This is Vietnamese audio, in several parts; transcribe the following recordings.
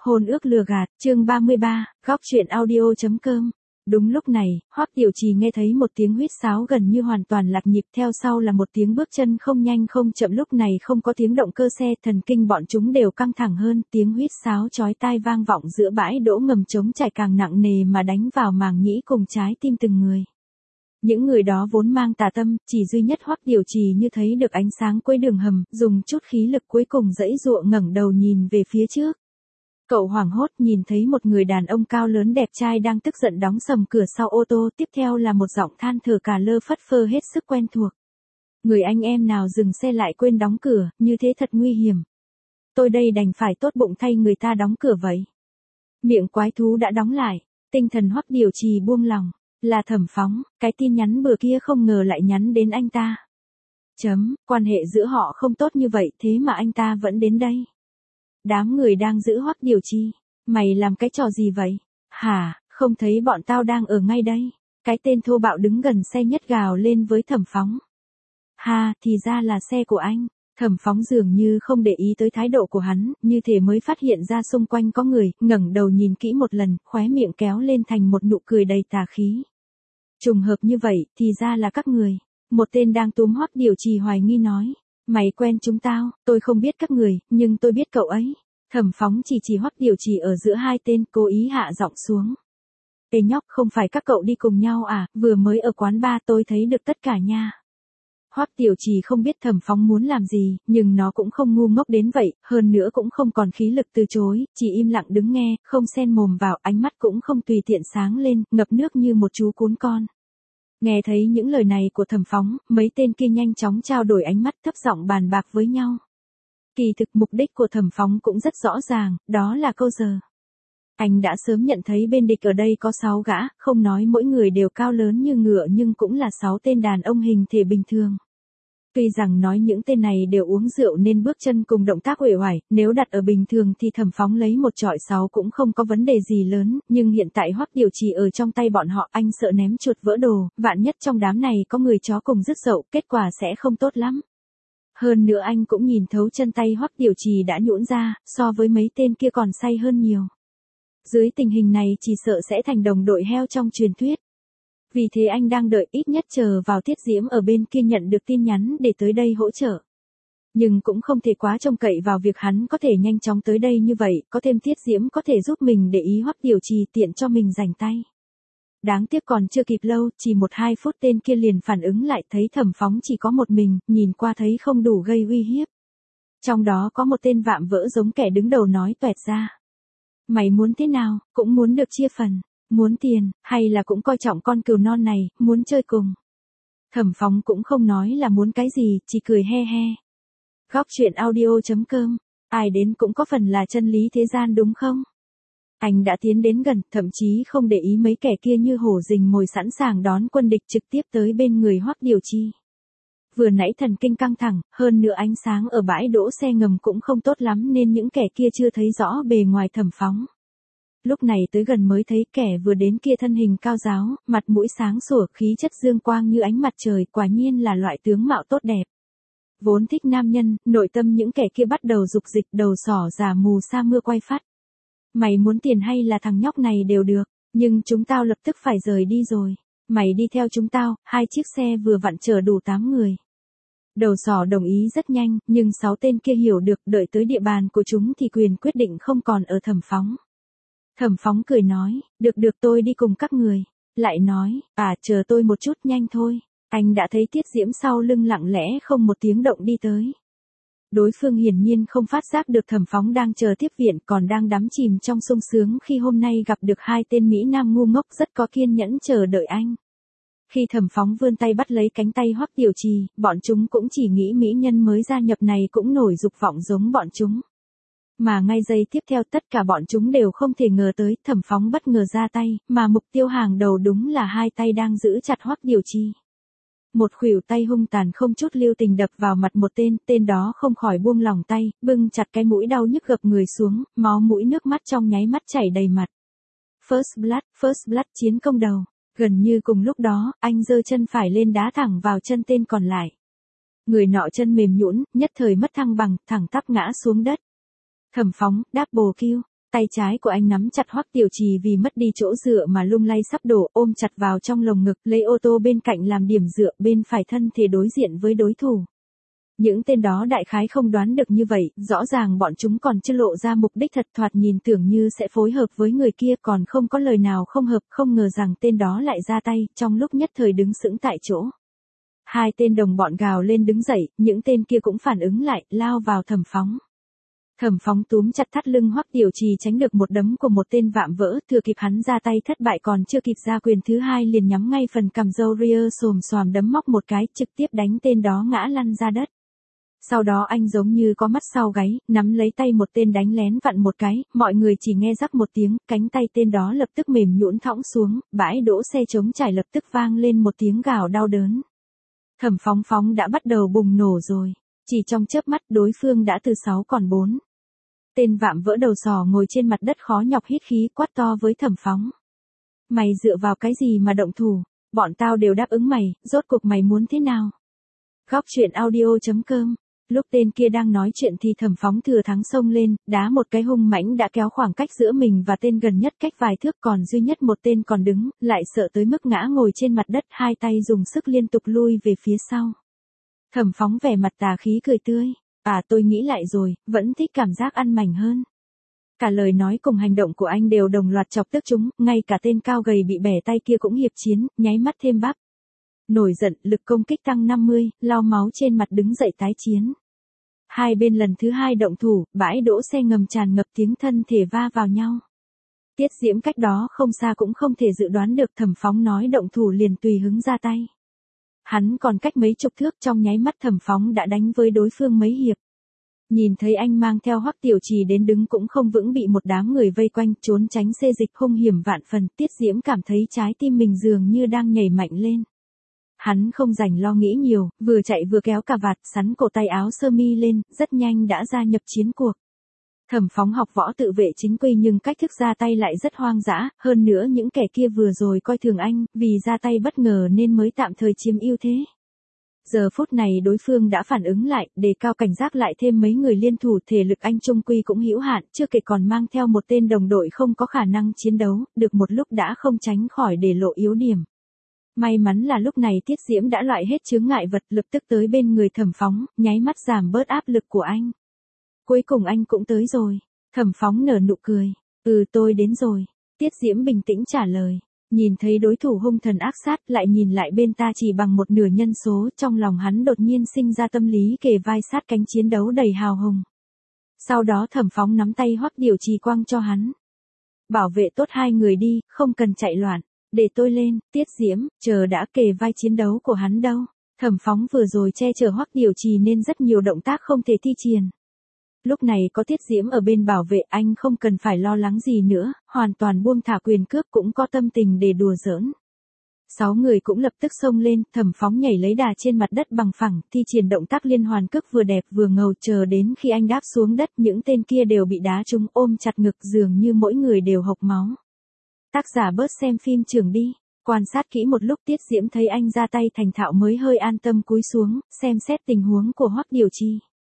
Hôn ước lừa gạt, chương 33, góc truyện audio.com. Đúng lúc này, Hoắc Tiểu Trì nghe thấy một tiếng huýt sáo gần như hoàn toàn lạc nhịp, theo sau là một tiếng bước chân không nhanh không chậm, lúc này không có tiếng động cơ xe, thần kinh bọn chúng đều căng thẳng hơn, tiếng huýt sáo chói tai vang vọng giữa bãi đỗ ngầm trống trải càng nặng nề mà đánh vào màng nhĩ cùng trái tim từng người. Những người đó vốn mang tà tâm, chỉ duy nhất Hoắc Tiểu Trì như thấy được ánh sáng cuối đường hầm, dùng chút khí lực cuối cùng giãy giụa ngẩng đầu nhìn về phía trước. Cậu hoảng hốt nhìn thấy một người đàn ông cao lớn đẹp trai đang tức giận đóng sầm cửa sau ô tô, tiếp theo là một giọng than thở cả lơ phất phơ hết sức quen thuộc. Người anh em nào dừng xe lại quên đóng cửa, như thế thật nguy hiểm. Tôi đây đành phải tốt bụng thay người ta đóng cửa vậy. Miệng quái thú đã đóng lại, tinh thần Hoắc Tiểu Trì buông lòng. Là Thẩm Phóng, cái tin nhắn bữa kia không ngờ lại nhắn đến anh ta. Quan hệ giữa họ không tốt như vậy thế mà anh ta vẫn đến đây. Đám người đang giữ Hoắc Tiểu Trì. Mày làm cái trò gì vậy? Hả, không thấy bọn tao đang ở ngay đây. Cái tên thô bạo đứng gần xe nhất gào lên với Thẩm Phóng. Ha, thì ra là xe của anh. Thẩm Phóng dường như không để ý tới thái độ của hắn, như thể mới phát hiện ra xung quanh có người, ngẩng đầu nhìn kỹ một lần, khóe miệng kéo lên thành một nụ cười đầy tà khí. Trùng hợp như vậy, thì ra là các người. Một tên đang túm Hoắc Tiểu Trì hoài nghi nói. Mày quen chúng tao, tôi không biết các người, nhưng tôi biết cậu ấy. Thẩm Phóng chỉ Hoắc Tiểu Trì ở giữa hai tên, cố ý hạ giọng xuống. Ê nhóc, không phải các cậu đi cùng nhau à, vừa mới ở quán bar tôi thấy được tất cả nha. Hoắc Tiểu Trì không biết Thẩm Phóng muốn làm gì, nhưng nó cũng không ngu ngốc đến vậy, hơn nữa cũng không còn khí lực từ chối, chỉ im lặng đứng nghe, không xen mồm vào, ánh mắt cũng không tùy tiện sáng lên, ngập nước như một chú cún con. Nghe thấy những lời này của Thẩm Phóng, mấy tên kia nhanh chóng trao đổi ánh mắt, thấp giọng bàn bạc với nhau. Kỳ thực mục đích của Thẩm Phóng cũng rất rõ ràng, đó là câu giờ. Anh đã sớm nhận thấy bên địch ở đây có 6 gã, không nói mỗi người đều cao lớn như ngựa nhưng cũng là 6 tên đàn ông hình thể bình thường. Tuy rằng nói những tên này đều uống rượu nên bước chân cùng động tác uể oải, nếu đặt ở bình thường thì Thẩm Phóng lấy một chọi 6 cũng không có vấn đề gì lớn, nhưng hiện tại Hoắc Tiểu Trì ở trong tay bọn họ, anh sợ ném chuột vỡ đồ, vạn nhất trong đám này có người chó cùng rứt dậu, kết quả sẽ không tốt lắm. Hơn nữa anh cũng nhìn thấu chân tay Hoắc Tiểu Trì đã nhũn ra, so với mấy tên kia còn say hơn nhiều. Dưới tình hình này chỉ sợ sẽ thành đồng đội heo trong truyền thuyết. Vì thế anh đang đợi, ít nhất chờ vào Tiết Diễm ở bên kia nhận được tin nhắn để tới đây hỗ trợ. Nhưng cũng không thể quá trông cậy vào việc hắn có thể nhanh chóng tới đây như vậy, có thêm Tiết Diễm có thể giúp mình để ý Hoắc Tiểu Trì tiện cho mình rảnh tay. Đáng tiếc còn chưa kịp lâu, chỉ 1-2 phút tên kia liền phản ứng lại, thấy Thẩm Phóng chỉ có một mình, nhìn qua thấy không đủ gây uy hiếp. Trong đó có một tên vạm vỡ giống kẻ đứng đầu nói toẹt ra. Mày muốn thế nào, cũng muốn được chia phần. Muốn tiền, hay là cũng coi trọng con cừu non này, muốn chơi cùng. Thẩm Phóng cũng không nói là muốn cái gì, chỉ cười he he. Góc truyện audio.com, ai đến cũng có phần là chân lý thế gian đúng không? Anh đã tiến đến gần, thậm chí không để ý mấy kẻ kia như hổ rình mồi sẵn sàng đón quân địch, trực tiếp tới bên người Hoắc Tiểu Trì. Vừa nãy thần kinh căng thẳng, hơn nữa ánh sáng ở bãi đỗ xe ngầm cũng không tốt lắm nên những kẻ kia chưa thấy rõ bề ngoài Thẩm Phóng. Lúc này tới gần mới thấy kẻ vừa đến kia thân hình cao ráo, mặt mũi sáng sủa, khí chất dương quang như ánh mặt trời, quả nhiên là loại tướng mạo tốt đẹp. Vốn thích nam nhân, nội tâm những kẻ kia bắt đầu dục dịch, đầu sỏ giả mù sa mưa quay phát. Mày muốn tiền hay là thằng nhóc này đều được, nhưng chúng tao lập tức phải rời đi rồi. Mày đi theo chúng tao, 2 chiếc xe vừa vặn chở đủ 8 người. Đầu sỏ đồng ý rất nhanh, nhưng 6 tên kia hiểu được, đợi tới địa bàn của chúng thì quyền quyết định không còn ở Thẩm Phóng. Thẩm Phóng cười nói, được tôi đi cùng các người. Lại nói, chờ tôi một chút, nhanh thôi. Anh đã thấy Tiết Diễm sau lưng lặng lẽ không một tiếng động đi tới. Đối phương hiển nhiên không phát giác được Thẩm Phóng đang chờ tiếp viện, còn đang đắm chìm trong sung sướng khi hôm nay gặp được 2 tên Mỹ Nam ngu ngốc rất có kiên nhẫn chờ đợi anh. Khi Thẩm Phóng vươn tay bắt lấy cánh tay Hoắc Tiểu Trì, bọn chúng cũng chỉ nghĩ mỹ nhân mới gia nhập này cũng nổi dục vọng giống bọn chúng. Mà ngay giây tiếp theo tất cả bọn chúng đều không thể ngờ tới, Thẩm Phóng bất ngờ ra tay, mà mục tiêu hàng đầu đúng là 2 tay đang giữ chặt Hoắc Tiểu Trì. Một khuỷu tay hung tàn không chút lưu tình đập vào mặt một tên đó không khỏi buông lỏng tay, bưng chặt cái mũi đau nhức gập người xuống, máu mũi nước mắt trong nháy mắt chảy đầy mặt. First blood, chiến công đầu. Gần như cùng lúc đó, anh giơ chân phải lên đá thẳng vào chân tên còn lại. Người nọ chân mềm nhũn, nhất thời mất thăng bằng, thẳng tắp ngã xuống đất. Thẩm Phóng, double kill. Tay trái của anh nắm chặt Hoắc Tiểu Trì vì mất đi chỗ dựa mà lung lay sắp đổ, ôm chặt vào trong lồng ngực, lấy ô tô bên cạnh làm điểm dựa, bên phải thân thể đối diện với đối thủ. Những tên đó đại khái không đoán được như vậy, rõ ràng bọn chúng còn chưa lộ ra mục đích thật, thoạt nhìn tưởng như sẽ phối hợp với người kia, còn không có lời nào không hợp, không ngờ rằng tên đó lại ra tay, trong lúc nhất thời đứng sững tại chỗ. Hai tên đồng bọn gào lên đứng dậy, những tên kia cũng phản ứng lại, lao vào Thẩm Phóng. Thẩm Phóng túm chặt thắt lưng Hoắc Tiểu Trì tránh được một đấm của một tên vạm vỡ, thừa kịp hắn ra tay thất bại còn chưa kịp ra quyền thứ hai liền nhắm ngay phần cằm râu ria xồm xoàm đấm móc một cái, trực tiếp đánh tên đó ngã lăn ra đất. Sau đó anh giống như có mắt sau gáy, nắm lấy tay một tên đánh lén vặn một cái, mọi người chỉ nghe rắc một tiếng, cánh tay tên đó lập tức mềm nhũn thõng xuống, bãi đỗ xe trống trải lập tức vang lên một tiếng gào đau đớn. Thẩm Phóng đã bắt đầu bùng nổ rồi, chỉ trong chớp mắt đối phương đã từ 6 còn 4. Tên vạm vỡ đầu sò ngồi trên mặt đất khó nhọc hít khí quát to với Thẩm Phóng. Mày dựa vào cái gì mà động thủ, bọn tao đều đáp ứng mày, rốt cuộc mày muốn thế nào? Góc truyện audio.com. Lúc tên kia đang nói chuyện thì Thẩm Phóng thừa thắng xông lên, đá một cái hung mãnh đã kéo khoảng cách giữa mình và tên gần nhất cách vài thước, còn duy nhất một tên còn đứng, lại sợ tới mức ngã ngồi trên mặt đất, hai tay dùng sức liên tục lui về phía sau. Thẩm Phóng vẻ mặt tà khí cười tươi. Tôi nghĩ lại rồi, vẫn thích cảm giác ăn mảnh hơn. Cả lời nói cùng hành động của anh đều đồng loạt chọc tức chúng, ngay cả tên cao gầy bị bẻ tay kia cũng hiệp chiến, nháy mắt thêm bắp. Nổi giận, lực công kích tăng 50, lau máu trên mặt đứng dậy tái chiến. Hai bên lần thứ hai động thủ, bãi đỗ xe ngầm tràn ngập tiếng thân thể va vào nhau. Tiết Diễm cách đó không xa cũng không thể dự đoán được Thẩm Phóng nói động thủ liền tùy hứng ra tay. Hắn còn cách mấy chục thước, trong nháy mắt Thẩm Phóng đã đánh với đối phương mấy hiệp. Nhìn thấy anh mang theo Hoắc Tiểu Trì đến đứng cũng không vững bị một đám người vây quanh, trốn tránh xê dịch hung hiểm vạn phần, Tiết Diễm cảm thấy trái tim mình dường như đang nhảy mạnh lên. Hắn không rảnh lo nghĩ nhiều, vừa chạy vừa kéo cà vạt, sắn cổ tay áo sơ mi lên, rất nhanh đã gia nhập chiến cuộc. Thẩm Phóng học võ tự vệ chính quy nhưng cách thức ra tay lại rất hoang dã, hơn nữa những kẻ kia vừa rồi coi thường anh, vì ra tay bất ngờ nên mới tạm thời chiếm ưu thế. Giờ phút này đối phương đã phản ứng lại, đề cao cảnh giác lại thêm mấy người liên thủ, thể lực anh trung quy cũng hữu hạn, chưa kể còn mang theo một tên đồng đội không có khả năng chiến đấu, được một lúc đã không tránh khỏi để lộ yếu điểm. May mắn là lúc này Tiết Diễm đã loại hết chướng ngại vật, lập tức tới bên người Thẩm Phóng, nháy mắt giảm bớt áp lực của anh. Cuối cùng anh cũng tới rồi. Thẩm Phóng nở nụ cười. Tôi đến rồi. Tiết Diễm bình tĩnh trả lời. Nhìn thấy đối thủ hung thần ác sát, lại nhìn lại bên ta chỉ bằng một nửa nhân số, trong lòng hắn đột nhiên sinh ra tâm lý kề vai sát cánh chiến đấu đầy hào hùng. Sau đó Thẩm Phóng nắm tay Hoắc Tiểu Trì quăng cho hắn. Bảo vệ tốt hai người đi, không cần chạy loạn. Để tôi lên. Tiết Diễm, chờ đã, kề vai chiến đấu của hắn đâu. Thẩm Phóng vừa rồi che chở Hoắc Tiểu Trì nên rất nhiều động tác không thể thi triển. Lúc này có Tiết Diễm ở bên bảo vệ, anh không cần phải lo lắng gì nữa, hoàn toàn buông thả quyền cướp, cũng có tâm tình để đùa giỡn. 6 người cũng lập tức xông lên, Thẩm Phóng nhảy lấy đà trên mặt đất bằng phẳng, thi triển động tác liên hoàn cước vừa đẹp vừa ngầu, chờ đến khi anh đáp xuống đất, những tên kia đều bị đá trúng, ôm chặt ngực, dường như mỗi người đều hộc máu. Tác giả bớt xem phim trường đi. Quan sát kỹ một lúc Tiết Diễm thấy anh ra tay thành thạo mới hơi an tâm cúi xuống, xem xét tình huống của Hoắc Tiểu Trì.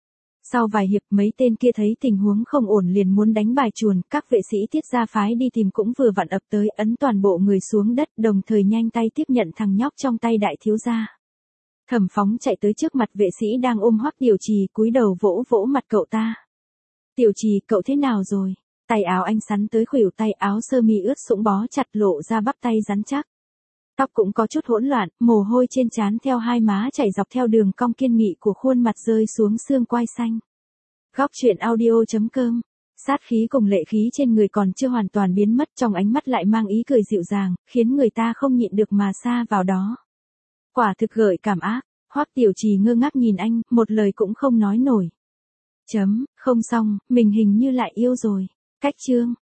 Sau vài hiệp mấy tên kia thấy tình huống không ổn liền muốn đánh bài chuồn, các vệ sĩ Tiết gia phái đi tìm cũng vừa vặn ập tới, ấn toàn bộ người xuống đất, đồng thời nhanh tay tiếp nhận thằng nhóc trong tay đại thiếu gia. Thẩm Phóng chạy tới trước mặt vệ sĩ đang ôm Hoắc Tiểu Trì, cúi đầu vỗ vỗ mặt cậu ta. Tiểu Trì, cậu thế nào rồi? Tay áo anh sắn tới khuỷu tay, áo sơ mi ướt sũng bó chặt lộ ra bắp tay rắn chắc. Tóc cũng có chút hỗn loạn, mồ hôi trên trán theo hai má chảy dọc theo đường cong kiên nghị của khuôn mặt rơi xuống xương quai xanh. Góc truyện audio.com. Sát khí cùng lệ khí trên người còn chưa hoàn toàn biến mất, trong ánh mắt lại mang ý cười dịu dàng, khiến người ta không nhịn được mà sa vào đó. Quả thực gợi cảm ác. Hoắc Tiểu Trì ngơ ngác nhìn anh, một lời cũng không nói nổi. Không xong, mình hình như lại yêu rồi. Cách chương.